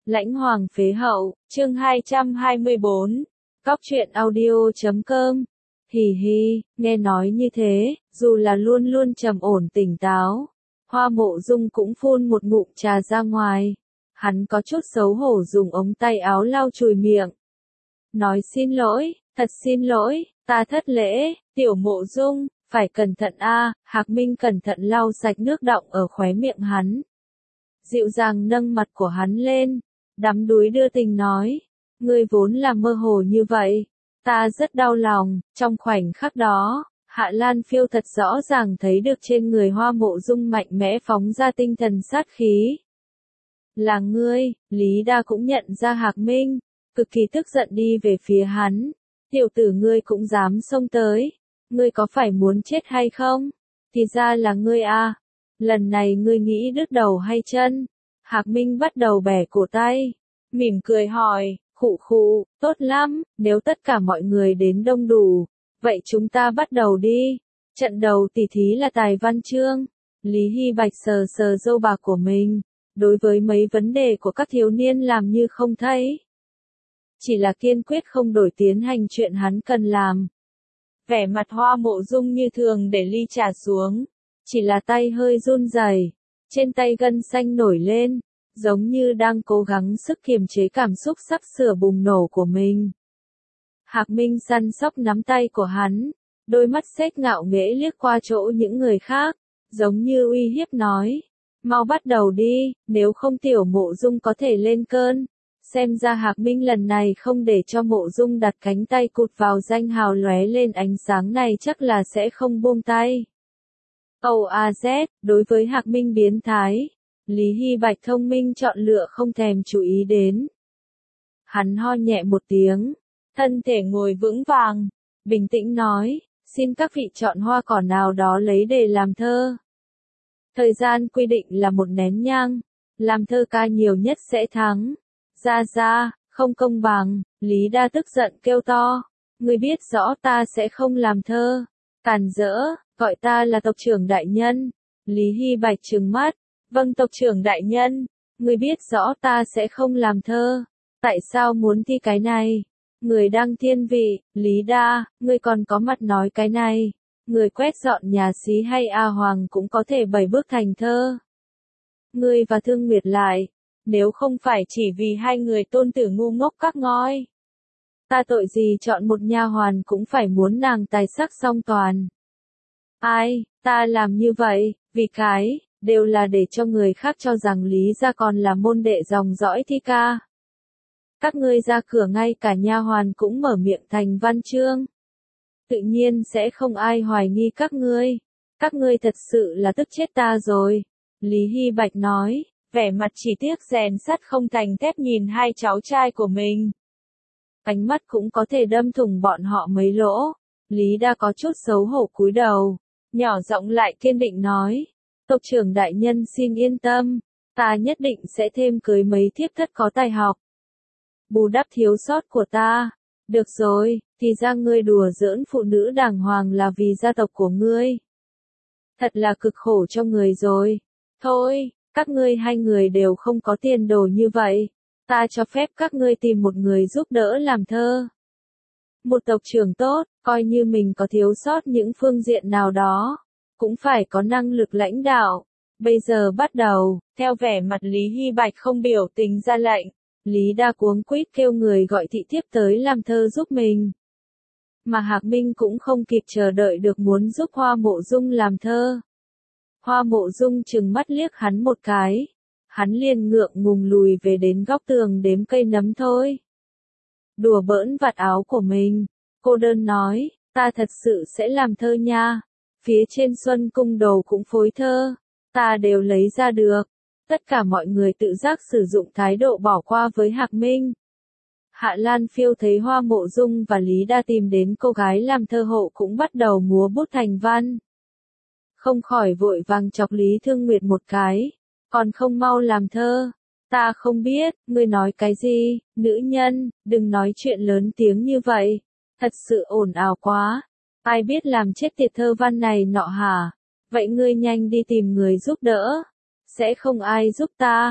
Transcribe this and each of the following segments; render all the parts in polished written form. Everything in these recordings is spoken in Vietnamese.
Lãnh Hoàng phế hậu, chương 224, Cóc truyện audio.com. Hì hì, nghe nói như thế, dù là luôn luôn trầm ổn tỉnh táo, Hoa Mộ Dung cũng phun một ngụm trà ra ngoài. Hắn có chút xấu hổ dùng ống tay áo lau chùi miệng. Nói xin lỗi, thật xin lỗi, ta thất lễ, Tiểu Mộ Dung, phải cẩn thận a. Hạc Minh cẩn thận lau sạch nước đọng ở khóe miệng hắn. Dịu dàng nâng mặt của hắn lên, đắm đuối đưa tình nói, ngươi vốn là mơ hồ như vậy, ta rất đau lòng. Trong khoảnh khắc đó, Hạ Lan Phiêu thật rõ ràng thấy được trên người Hoa Mộ Dung mạnh mẽ phóng ra tinh thần sát khí. Là ngươi. Lý Đa cũng nhận ra Hạc Minh, cực kỳ tức giận đi về phía hắn. Tiểu tử ngươi cũng dám xông tới, ngươi có phải muốn chết hay không? Thì ra là ngươi a. Lần này ngươi nghĩ đứt đầu hay chân? Hạc Minh bắt đầu bẻ cổ tay, mỉm cười hỏi, khụ khụ, tốt lắm, nếu tất cả mọi người đến đông đủ, vậy chúng ta bắt đầu đi. Trận đầu tỉ thí là tài văn chương. Lý Hy Bạch sờ sờ râu bạc của mình, đối với mấy vấn đề của các thiếu niên làm như không thấy. Chỉ là kiên quyết không đổi tiến hành chuyện hắn cần làm. Vẻ mặt Hoa Mộ Dung như thường để ly trà xuống, chỉ là tay hơi run rẩy, trên tay gân xanh nổi lên, giống như đang cố gắng sức kiềm chế cảm xúc sắp sửa bùng nổ của mình. Hạc Minh săn sóc nắm tay của hắn, đôi mắt sét ngạo nghễ liếc qua chỗ những người khác, giống như uy hiếp nói, mau bắt đầu đi, nếu không Tiểu Mộ Dung có thể lên cơn. Xem ra Hạc Minh lần này không để cho Mộ Dung đặt cánh tay cụt vào danh hào lóe lên ánh sáng này chắc là sẽ không buông tay. OAZ, đối với Hạc Minh biến thái, Lý Hy Bạch thông minh chọn lựa không thèm chú ý đến. Hắn ho nhẹ một tiếng, thân thể ngồi vững vàng, bình tĩnh nói, xin các vị chọn hoa cỏ nào đó lấy để làm thơ. Thời gian quy định là 1 nén nhang, làm thơ ca nhiều nhất sẽ thắng. Ra, không công bằng. Lý Đa tức giận kêu to, ngươi biết rõ ta sẽ không làm thơ. Càn rỡ, gọi ta là tộc trưởng đại nhân. Lý Hy Bạch trừng mắt, vâng tộc trưởng đại nhân, ngươi biết rõ ta sẽ không làm thơ. Tại sao muốn thi cái này? Người đang thiên vị. Lý Đa, ngươi còn có mặt nói cái này. Người quét dọn nhà xí hay A Hoàng cũng có thể 7 bước thành thơ. Ngươi và Thương Nguyệt lại, nếu không phải chỉ vì hai người tôn tử ngu ngốc các ngói, ta tội gì chọn một nha hoàn cũng phải muốn nàng tài sắc song toàn. Ai, ta làm như vậy, vì cái, đều là để cho người khác cho rằng Lý gia còn là môn đệ dòng dõi thi ca. Các ngươi ra cửa ngay cả nha hoàn cũng mở miệng thành văn chương. Tự nhiên sẽ không ai hoài nghi các ngươi. Các ngươi thật sự là tức chết ta rồi. Lý Hy Bạch nói, vẻ mặt chỉ tiếc rèn sắt không thành thép nhìn hai cháu trai của mình. Ánh mắt cũng có thể đâm thủng bọn họ mấy lỗ. Lý Đa có chút xấu hổ cúi đầu, nhỏ giọng lại kiên định nói, tộc trưởng đại nhân xin yên tâm, ta nhất định sẽ thêm cưới mấy thiếp thất có tài học, bù đắp thiếu sót của ta. Được rồi, thì ra ngươi đùa giỡn phụ nữ đàng hoàng là vì gia tộc của ngươi. Thật là cực khổ cho người rồi. Thôi, các ngươi hai người đều không có tiền đồ như vậy. Ta cho phép các ngươi tìm một người giúp đỡ làm thơ. Một tộc trưởng tốt, coi như mình có thiếu sót những phương diện nào đó, cũng phải có năng lực lãnh đạo. Bây giờ bắt đầu, theo vẻ mặt Lý Hy Bạch không biểu tình ra lệnh. Lý Đa cuống quýt kêu người gọi thị thiếp tới làm thơ giúp mình. Mà Hạc Minh cũng không kịp chờ đợi được muốn giúp Hoa Mộ Dung làm thơ. Hoa Mộ Dung trừng mắt liếc hắn một cái. Hắn liền ngượng ngùng lùi về đến góc tường đếm cây nấm thôi. Đùa bỡn vạt áo của mình, cô đơn nói, ta thật sự sẽ làm thơ nha. Phía trên Xuân Cung Đồ cũng phối thơ, ta đều lấy ra được. Tất cả mọi người tự giác sử dụng thái độ bỏ qua với Hạc Minh. Hạ Lan Phiêu thấy Hoa Mộ Dung và Lý Đa tìm đến cô gái làm thơ hộ cũng bắt đầu múa bút thành văn. Không khỏi vội vàng chọc Lý Thương Nguyệt một cái, còn không mau làm thơ. Ta không biết, ngươi nói cái gì, nữ nhân, đừng nói chuyện lớn tiếng như vậy, thật sự ồn ào quá. Ai biết làm chết tiệt thơ văn này nọ hả? Vậy ngươi nhanh đi tìm người giúp đỡ. Sẽ không ai giúp ta.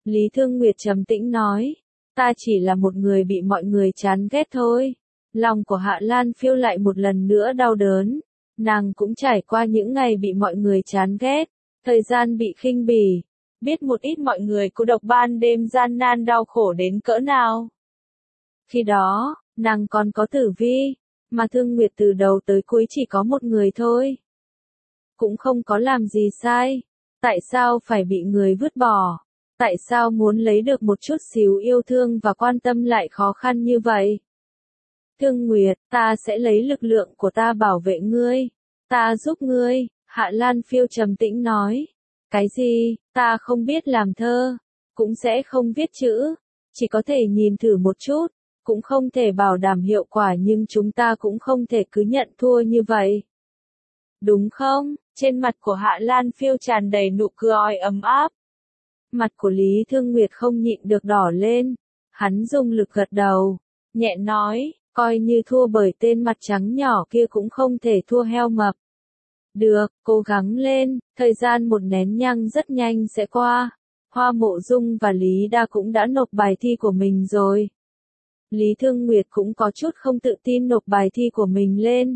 Lý Thương Nguyệt trầm tĩnh nói, ta chỉ là một người bị mọi người chán ghét thôi. Lòng của Hạ Lan Phiêu lại một lần nữa đau đớn. Nàng cũng trải qua những ngày bị mọi người chán ghét, thời gian bị khinh bỉ, biết một ít mọi người cô độc ban đêm gian nan đau khổ đến cỡ nào. Khi đó, nàng còn có Tử Vi, mà Thương Nguyệt từ đầu tới cuối chỉ có một người thôi. Cũng không có làm gì sai. Tại sao phải bị người vứt bỏ? Tại sao muốn lấy được một chút xíu yêu thương và quan tâm lại khó khăn như vậy? Thương Nguyệt, ta sẽ lấy lực lượng của ta bảo vệ ngươi. Ta giúp ngươi, Hạ Lan Phiêu trầm tĩnh nói. Cái gì, ta không biết làm thơ, cũng sẽ không viết chữ, chỉ có thể nhìn thử một chút, cũng không thể bảo đảm hiệu quả nhưng chúng ta cũng không thể cứ nhận thua như vậy. Đúng không? Trên mặt của Hạ Lan Phiêu tràn đầy nụ cười ấm áp. Mặt của Lý Thương Nguyệt không nhịn được đỏ lên. Hắn dùng lực gật đầu, nhẹ nói, coi như thua bởi tên mặt trắng nhỏ kia cũng không thể thua heo mập. Được, cố gắng lên, thời gian một nén nhang rất nhanh sẽ qua. Hoa Mộ Dung và Lý Đa cũng đã nộp bài thi của mình rồi. Lý Thương Nguyệt cũng có chút không tự tin nộp bài thi của mình lên.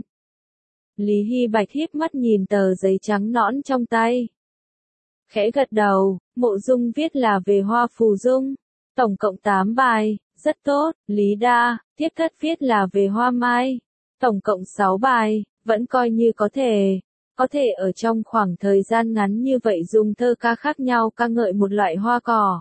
Lý Hy Bạch híp mắt nhìn tờ giấy trắng nõn trong tay. Khẽ gật đầu, Mộ Dung viết là về Hoa Phù Dung. Tổng cộng 8 bài, rất tốt. Lý Đa, Thiết Thất viết là về Hoa Mai. Tổng cộng 6 bài, vẫn coi như có thể. Có thể ở trong khoảng thời gian ngắn như vậy dùng thơ ca khác nhau ca ngợi một loại hoa cỏ.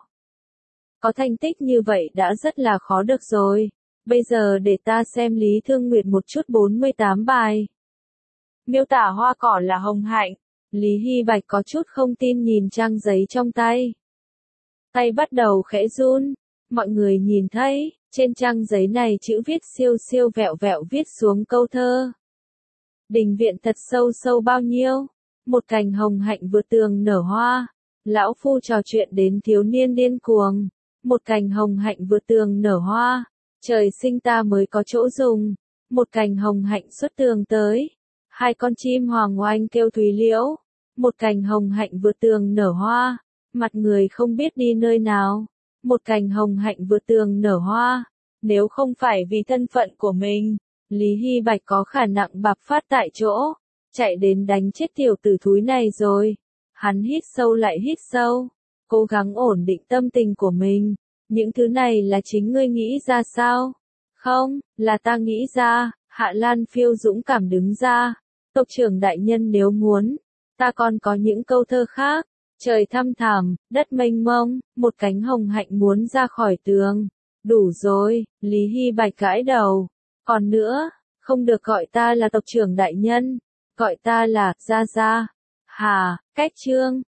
Có thành tích như vậy đã rất là khó được rồi. Bây giờ để ta xem Lý Thương Nguyệt một chút 48 bài. Miêu tả hoa cỏ là hồng hạnh. Lý Hy Bạch có chút không tin nhìn trang giấy trong tay. Tay bắt đầu khẽ run. Mọi người nhìn thấy, trên trang giấy này chữ viết siêu siêu vẹo vẹo viết xuống câu thơ. Đình viện thật sâu sâu bao nhiêu, một cành hồng hạnh vượt tường nở hoa. Lão phu trò chuyện đến thiếu niên điên cuồng, một cành hồng hạnh vượt tường nở hoa. Trời sinh ta mới có chỗ dùng, một cành hồng hạnh xuất tường tới. Hai con chim hoàng oanh kêu thúy liễu, một cành hồng hạnh vượt tường nở hoa. Mặt người không biết đi nơi nào, một cành hồng hạnh vượt tường nở hoa. Nếu không phải vì thân phận của mình, Lý Hy Bạch có khả năng bạc phát tại chỗ, chạy đến đánh chết tiểu tử thúi này rồi. Hắn hít sâu lại hít sâu, cố gắng ổn định tâm tình của mình. Những thứ này là chính ngươi nghĩ ra sao? Không, là ta nghĩ ra. Hạ Lan Phiêu dũng cảm đứng ra. Tộc trưởng đại nhân nếu muốn, ta còn có những câu thơ khác. Trời thăm thẳm, đất mênh mông, một cánh hồng hạnh muốn ra khỏi tường. Đủ rồi, Lý Hy Bạch gãi đầu. Còn nữa, không được gọi ta là tộc trưởng đại nhân, gọi ta là Gia Gia. Hà, cách chương.